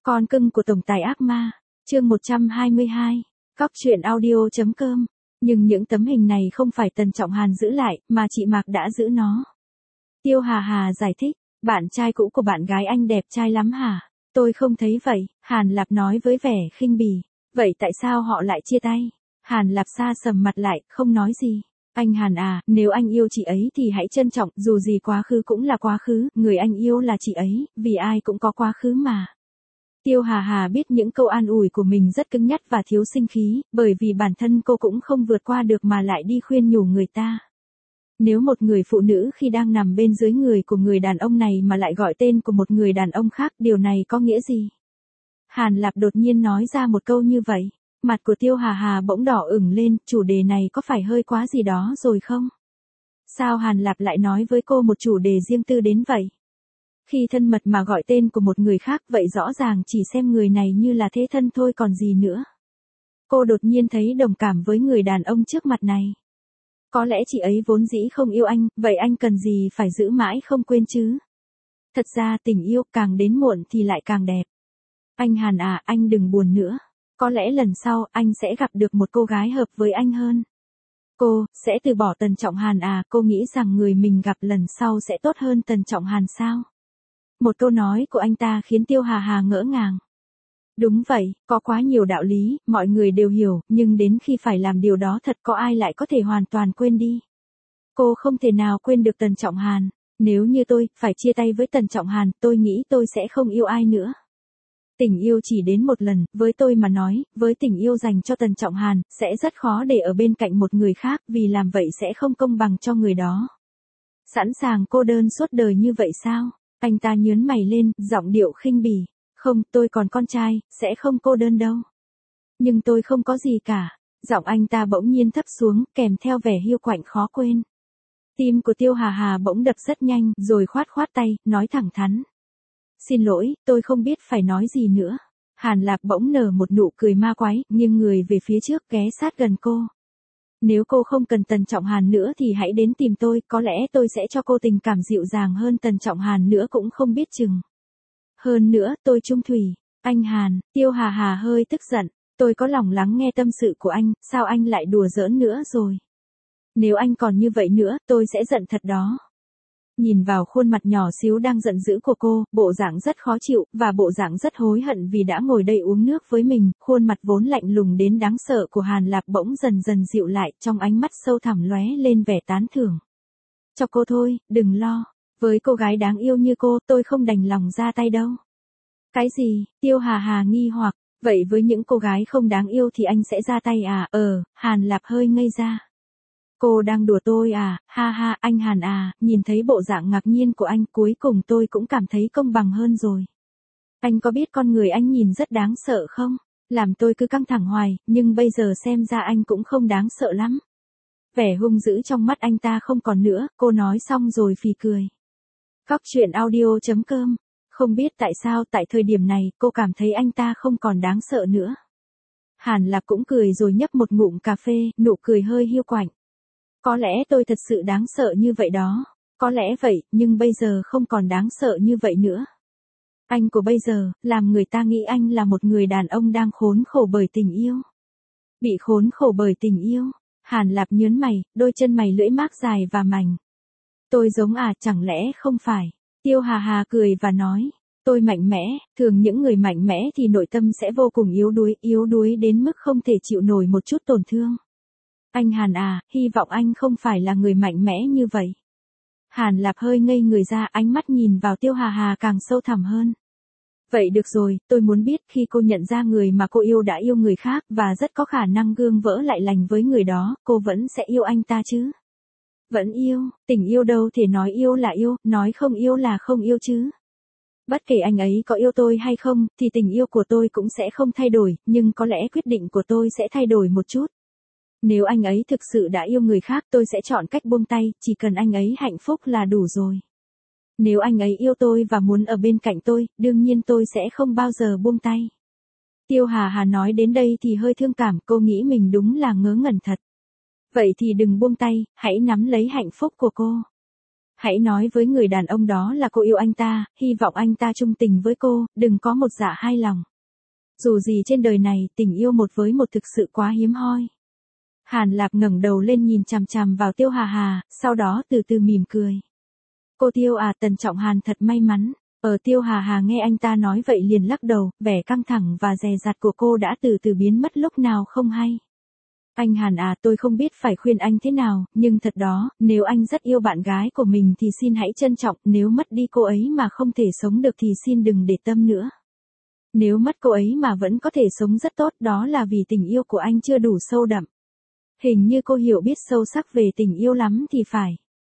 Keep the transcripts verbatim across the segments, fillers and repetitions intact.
Con cưng của tổng tài ác ma, chương một trăm hai mươi hai, cóc truyện audio.com. Nhưng những tấm hình này không phải Tần Trọng Hàn giữ lại, mà chị Mạc đã giữ nó. Tiêu Hà Hà giải thích, bạn trai cũ của bạn gái anh đẹp trai lắm hả? Tôi không thấy vậy, Hàn Lạp nói với vẻ khinh bỉ. Vậy tại sao họ lại chia tay? Hàn Lạp sa sầm mặt lại, không nói gì. Anh Hàn à, nếu anh yêu chị ấy thì hãy trân trọng, dù gì quá khứ cũng là quá khứ, người anh yêu là chị ấy, vì ai cũng có quá khứ mà. Tiêu Hà Hà biết những câu an ủi của mình rất cứng nhắc và thiếu sinh khí, bởi vì bản thân cô cũng không vượt qua được mà lại đi khuyên nhủ người ta. Nếu một người phụ nữ khi đang nằm bên dưới người của người đàn ông này mà lại gọi tên của một người đàn ông khác, điều này có nghĩa gì? Hàn Lạp đột nhiên nói ra một câu như vậy. Mặt của Tiêu Hà Hà bỗng đỏ ửng lên, chủ đề này có phải hơi quá gì đó rồi không? Sao Hàn Lạp lại nói với cô một chủ đề riêng tư đến vậy? Khi thân mật mà gọi tên của một người khác, vậy rõ ràng chỉ xem người này như là thế thân thôi còn gì nữa. Cô đột nhiên thấy đồng cảm với người đàn ông trước mặt này. Có lẽ chị ấy vốn dĩ không yêu anh, vậy anh cần gì phải giữ mãi không quên chứ? Thật ra tình yêu càng đến muộn thì lại càng đẹp. Anh Hàn à, anh đừng buồn nữa. Có lẽ lần sau anh sẽ gặp được một cô gái hợp với anh hơn. Cô sẽ từ bỏ Tần Trọng Hàn à? Cô nghĩ rằng người mình gặp lần sau sẽ tốt hơn Tần Trọng Hàn sao? Một câu nói của anh ta khiến Tiêu Hà Hà ngỡ ngàng. Đúng vậy, có quá nhiều đạo lý, mọi người đều hiểu, nhưng đến khi phải làm điều đó thật có ai lại có thể hoàn toàn quên đi. Cô không thể nào quên được Tần Trọng Hàn. Nếu như tôi phải chia tay với Tần Trọng Hàn, tôi nghĩ tôi sẽ không yêu ai nữa. Tình yêu chỉ đến một lần, với tôi mà nói, với tình yêu dành cho Tần Trọng Hàn, sẽ rất khó để ở bên cạnh một người khác, vì làm vậy sẽ không công bằng cho người đó. Sẵn sàng cô đơn suốt đời như vậy sao? Anh ta nhớn mày lên, giọng điệu khinh bỉ. Không, tôi còn con trai, sẽ không cô đơn đâu. Nhưng tôi không có gì cả. Giọng anh ta bỗng nhiên thấp xuống, kèm theo vẻ hiu quạnh khó quên. Tim của Tiêu Hà Hà bỗng đập rất nhanh, rồi khoát khoát tay, nói thẳng thắn. Xin lỗi, tôi không biết phải nói gì nữa. Hàn Lạp bỗng nở một nụ cười ma quái, nghiêng người về phía trước ghé sát gần cô. Nếu cô không cần Tần Trọng Hàn nữa thì hãy đến tìm tôi, có lẽ tôi sẽ cho cô tình cảm dịu dàng hơn Tần Trọng Hàn nữa cũng không biết chừng. Hơn nữa, tôi trung thủy. Anh Hàn, Tiêu Hà Hà hơi tức giận. Tôi có lòng lắng nghe tâm sự của anh, sao anh lại đùa giỡn nữa rồi? Nếu anh còn như vậy nữa, tôi sẽ giận thật đó. Nhìn vào khuôn mặt nhỏ xíu đang giận dữ của cô, bộ dạng rất khó chịu, và bộ dạng rất hối hận vì đã ngồi đây uống nước với mình, khuôn mặt vốn lạnh lùng đến đáng sợ của Hàn Lạp bỗng dần dần dịu lại, trong ánh mắt sâu thẳm lóe lên vẻ tán thưởng. Cho cô thôi, đừng lo. Với cô gái đáng yêu như cô, tôi không đành lòng ra tay đâu. Cái gì? Tiêu Hà Hà nghi hoặc, vậy với những cô gái không đáng yêu thì anh sẽ ra tay à? Ờ, Hàn Lạp hơi ngây ra. Cô đang đùa tôi à? Ha ha, anh Hàn à, nhìn thấy bộ dạng ngạc nhiên của anh, cuối cùng tôi cũng cảm thấy công bằng hơn rồi. Anh có biết con người anh nhìn rất đáng sợ không? Làm tôi cứ căng thẳng hoài, nhưng bây giờ xem ra anh cũng không đáng sợ lắm. Vẻ hung dữ trong mắt anh ta không còn nữa, cô nói xong rồi phì cười. Cóc truyện audio.com. Không biết tại sao tại thời điểm này cô cảm thấy anh ta không còn đáng sợ nữa. Hàn Lạp cũng cười rồi nhấp một ngụm cà phê, nụ cười hơi hiu quạnh. Có lẽ tôi thật sự đáng sợ như vậy đó. Có lẽ vậy, nhưng bây giờ không còn đáng sợ như vậy nữa. Anh của bây giờ, làm người ta nghĩ anh là một người đàn ông đang khốn khổ bởi tình yêu. Bị khốn khổ bởi tình yêu. Hàn Lạp nhớn mày, đôi chân mày lưỡi mác dài và mảnh. Tôi giống à, chẳng lẽ không phải? Tiêu Hà Hà cười và nói. Tôi mạnh mẽ, thường những người mạnh mẽ thì nội tâm sẽ vô cùng yếu đuối, yếu đuối đến mức không thể chịu nổi một chút tổn thương. Anh Hàn à, hy vọng anh không phải là người mạnh mẽ như vậy. Hàn Lạp hơi ngây người ra, ánh mắt nhìn vào Tiêu Hà Hà càng sâu thẳm hơn. Vậy được rồi, tôi muốn biết khi cô nhận ra người mà cô yêu đã yêu người khác và rất có khả năng gương vỡ lại lành với người đó, cô vẫn sẽ yêu anh ta chứ? Vẫn yêu, tình yêu đâu thể nói yêu là yêu, nói không yêu là không yêu chứ. Bất kể anh ấy có yêu tôi hay không, thì tình yêu của tôi cũng sẽ không thay đổi, nhưng có lẽ quyết định của tôi sẽ thay đổi một chút. Nếu anh ấy thực sự đã yêu người khác, tôi sẽ chọn cách buông tay, chỉ cần anh ấy hạnh phúc là đủ rồi. Nếu anh ấy yêu tôi và muốn ở bên cạnh tôi, đương nhiên tôi sẽ không bao giờ buông tay. Tiêu Hà Hà nói đến đây thì hơi thương cảm, cô nghĩ mình đúng là ngớ ngẩn thật. Vậy thì đừng buông tay, hãy nắm lấy hạnh phúc của cô. Hãy nói với người đàn ông đó là cô yêu anh ta, hy vọng anh ta trung tình với cô, đừng có một dạ hai lòng. Dù gì trên đời này, tình yêu một với một thực sự quá hiếm hoi. Hàn Lạp ngẩng đầu lên nhìn chằm chằm vào Tiêu Hà Hà, sau đó từ từ mỉm cười. Cô Tiêu à, Tần Trọng Hàn thật may mắn. Ở Tiêu Hà Hà nghe anh ta nói vậy liền lắc đầu, vẻ căng thẳng và dè dặt của cô đã từ từ biến mất lúc nào không hay. Anh Hàn à, tôi không biết phải khuyên anh thế nào, nhưng thật đó, nếu anh rất yêu bạn gái của mình thì xin hãy trân trọng, nếu mất đi cô ấy mà không thể sống được thì xin đừng để tâm nữa. Nếu mất cô ấy mà vẫn có thể sống rất tốt, đó là vì tình yêu của anh chưa đủ sâu đậm. Hình như cô hiểu biết sâu sắc về tình yêu lắm thì phải.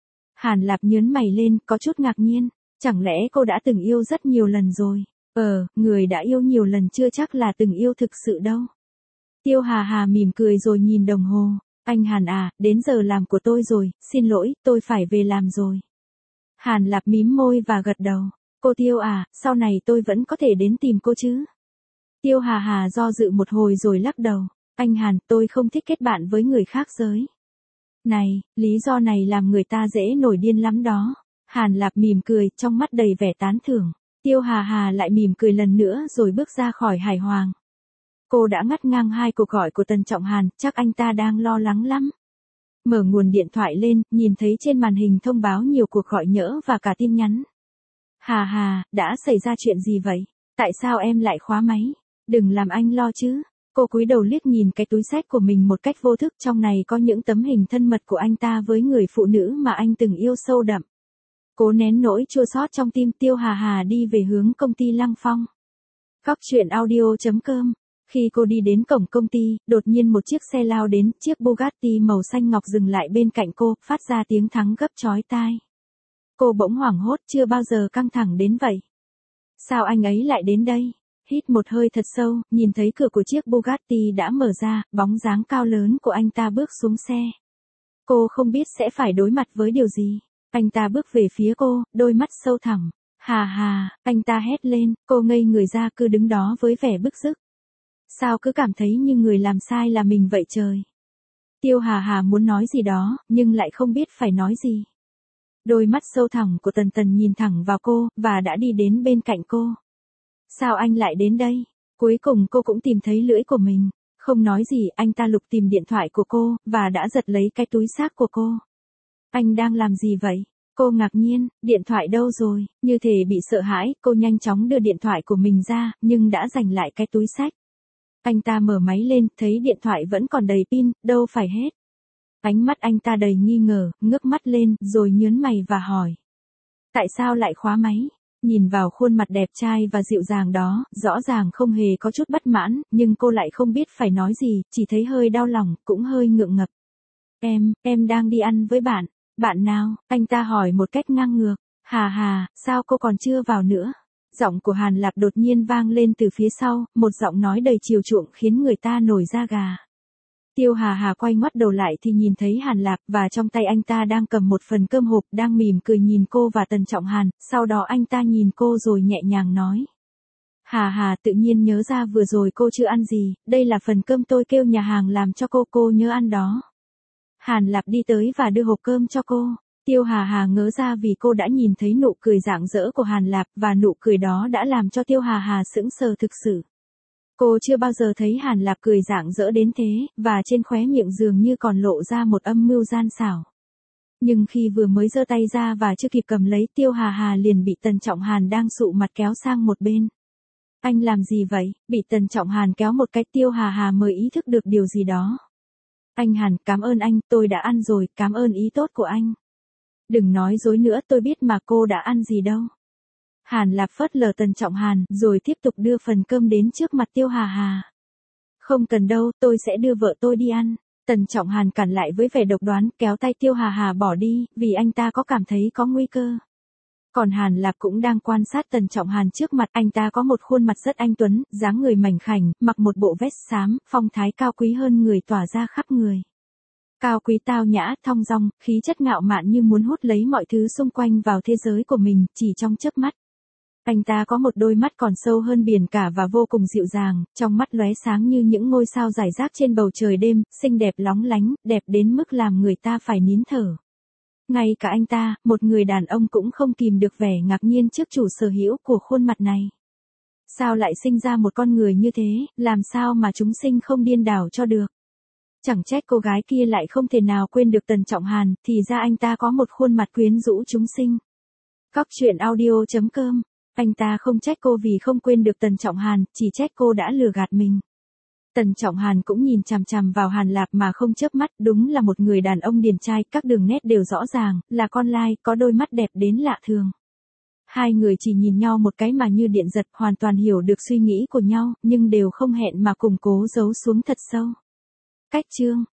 Hàn Lạp nhớn mày lên, có chút ngạc nhiên. Chẳng lẽ cô đã từng yêu rất nhiều lần rồi? Ờ, người đã yêu nhiều lần chưa chắc là từng yêu thực sự đâu. Tiêu Hà Hà mỉm cười rồi nhìn đồng hồ. Anh Hàn à, đến giờ làm của tôi rồi, xin lỗi, tôi phải về làm rồi. Hàn Lạp mím môi và gật đầu. Cô Tiêu à, sau này tôi vẫn có thể đến tìm cô chứ? Tiêu Hà Hà do dự một hồi rồi lắc đầu. Anh Hàn, tôi không thích kết bạn với người khác giới. Này, lý do này làm người ta dễ nổi điên lắm đó. Hàn Lạp mỉm cười, trong mắt đầy vẻ tán thưởng. Tiêu Hà Hà lại mỉm cười lần nữa rồi bước ra khỏi Hải Hoàng. Cô đã ngắt ngang hai cuộc gọi của Tần Trọng Hàn, chắc anh ta đang lo lắng lắm. Mở nguồn điện thoại lên, nhìn thấy trên màn hình thông báo nhiều cuộc gọi nhỡ và cả tin nhắn. Hà Hà, đã xảy ra chuyện gì vậy? Tại sao em lại khóa máy? Đừng làm anh lo chứ. Cô cúi đầu liếc nhìn cái túi xách của mình một cách vô thức, trong này có những tấm hình thân mật của anh ta với người phụ nữ mà anh từng yêu sâu đậm. Cố nén nỗi chua xót trong tim, Tiêu Hà Hà đi về hướng công ty Lăng Phong. Cóc truyện audio chấm com. Khi cô đi đến cổng công ty, đột nhiên một chiếc xe lao đến, chiếc Bugatti màu xanh ngọc dừng lại bên cạnh cô, phát ra tiếng thắng gấp chói tai. Cô bỗng hoảng hốt, chưa bao giờ căng thẳng đến vậy. Sao anh ấy lại đến đây? Hít một hơi thật sâu, nhìn thấy cửa của chiếc Bugatti đã mở ra, bóng dáng cao lớn của anh ta bước xuống xe. Cô không biết sẽ phải đối mặt với điều gì. Anh ta bước về phía cô, đôi mắt sâu thẳm. Hà Hà, anh ta hét lên, cô ngây người ra cứ đứng đó với vẻ bức rứt. Sao cứ cảm thấy như người làm sai là mình vậy trời? Tiêu Hà Hà muốn nói gì đó, nhưng lại không biết phải nói gì. Đôi mắt sâu thẳm của Tần Tần nhìn thẳng vào cô, và đã đi đến bên cạnh cô. Sao anh lại đến đây? Cuối cùng cô cũng tìm thấy lưỡi của mình. Không nói gì, anh ta lục tìm điện thoại của cô, và đã giật lấy cái túi xách của cô. Anh đang làm gì vậy? Cô ngạc nhiên, điện thoại đâu rồi? Như thể bị sợ hãi, cô nhanh chóng đưa điện thoại của mình ra, nhưng đã giành lại cái túi xách. Anh ta mở máy lên, thấy điện thoại vẫn còn đầy pin, đâu phải hết. Ánh mắt anh ta đầy nghi ngờ, ngước mắt lên, rồi nhớn mày và hỏi. Tại sao lại khóa máy? Nhìn vào khuôn mặt đẹp trai và dịu dàng đó, rõ ràng không hề có chút bất mãn, nhưng cô lại không biết phải nói gì, chỉ thấy hơi đau lòng, cũng hơi ngượng ngập. Em, em đang đi ăn với bạn. Bạn nào? Anh ta hỏi một cách ngang ngược. Hà Hà, sao cô còn chưa vào nữa? Giọng của Hàn Lạp đột nhiên vang lên từ phía sau, một giọng nói đầy chiều chuộng khiến người ta nổi da gà. Tiêu Hà Hà quay ngoắt đầu lại thì nhìn thấy Hàn Lạp, và trong tay anh ta đang cầm một phần cơm hộp, đang mỉm cười nhìn cô và Tần Trọng Hàn, sau đó anh ta nhìn cô rồi nhẹ nhàng nói. Hà Hà tự nhiên nhớ ra vừa rồi cô chưa ăn gì, đây là phần cơm tôi kêu nhà hàng làm cho cô, cô nhớ ăn đó. Hàn Lạp đi tới và đưa hộp cơm cho cô. Tiêu Hà Hà ngớ ra vì cô đã nhìn thấy nụ cười rạng rỡ của Hàn Lạp, và nụ cười đó đã làm cho Tiêu Hà Hà sững sờ thực sự. Cô chưa bao giờ thấy Hàn Lạp cười rạng rỡ đến thế, và trên khóe miệng dường như còn lộ ra một âm mưu gian xảo. Nhưng khi vừa mới giơ tay ra và chưa kịp cầm lấy, Tiêu Hà Hà liền bị Tần Trọng Hàn đang sụ mặt kéo sang một bên. Anh làm gì vậy? Bị Tần Trọng Hàn kéo một cái, Tiêu Hà Hà mới ý thức được điều gì đó. Anh Hàn, cảm ơn anh, tôi đã ăn rồi, cảm ơn ý tốt của anh. Đừng nói dối nữa, tôi biết mà, cô đã ăn gì đâu. Hàn Lạp phớt lờ Tần Trọng Hàn, rồi tiếp tục đưa phần cơm đến trước mặt Tiêu Hà Hà. Không cần đâu, tôi sẽ đưa vợ tôi đi ăn. Tần Trọng Hàn cản lại với vẻ độc đoán, kéo tay Tiêu Hà Hà bỏ đi, vì anh ta có cảm thấy có nguy cơ. Còn Hàn Lạp cũng đang quan sát Tần Trọng Hàn trước mặt, anh ta có một khuôn mặt rất anh tuấn, dáng người mảnh khảnh, mặc một bộ vest xám, phong thái cao quý hơn người tỏa ra khắp người. Cao quý tao nhã, thong dong, khí chất ngạo mạn như muốn hút lấy mọi thứ xung quanh vào thế giới của mình, chỉ trong chớp mắt. Anh ta có một đôi mắt còn sâu hơn biển cả và vô cùng dịu dàng, trong mắt lóe sáng như những ngôi sao rải rác trên bầu trời đêm, xinh đẹp lóng lánh, đẹp đến mức làm người ta phải nín thở. Ngay cả anh ta, một người đàn ông cũng không kìm được vẻ ngạc nhiên trước chủ sở hữu của khuôn mặt này. Sao lại sinh ra một con người như thế, làm sao mà chúng sinh không điên đảo cho được. Chẳng trách cô gái kia lại không thể nào quên được Tần Trọng Hàn, thì ra anh ta có một khuôn mặt quyến rũ chúng sinh. Cóc truyện audio chấm com. Anh ta không trách cô vì không quên được Tần Trọng Hàn, chỉ trách cô đã lừa gạt mình. Tần Trọng Hàn cũng nhìn chằm chằm vào Hàn Lạp mà không chớp mắt, đúng là một người đàn ông điển trai, các đường nét đều rõ ràng, là con lai, có đôi mắt đẹp đến lạ thường. Hai người chỉ nhìn nhau một cái mà như điện giật, hoàn toàn hiểu được suy nghĩ của nhau, nhưng đều không hẹn mà cùng cố giấu xuống thật sâu. Cách chương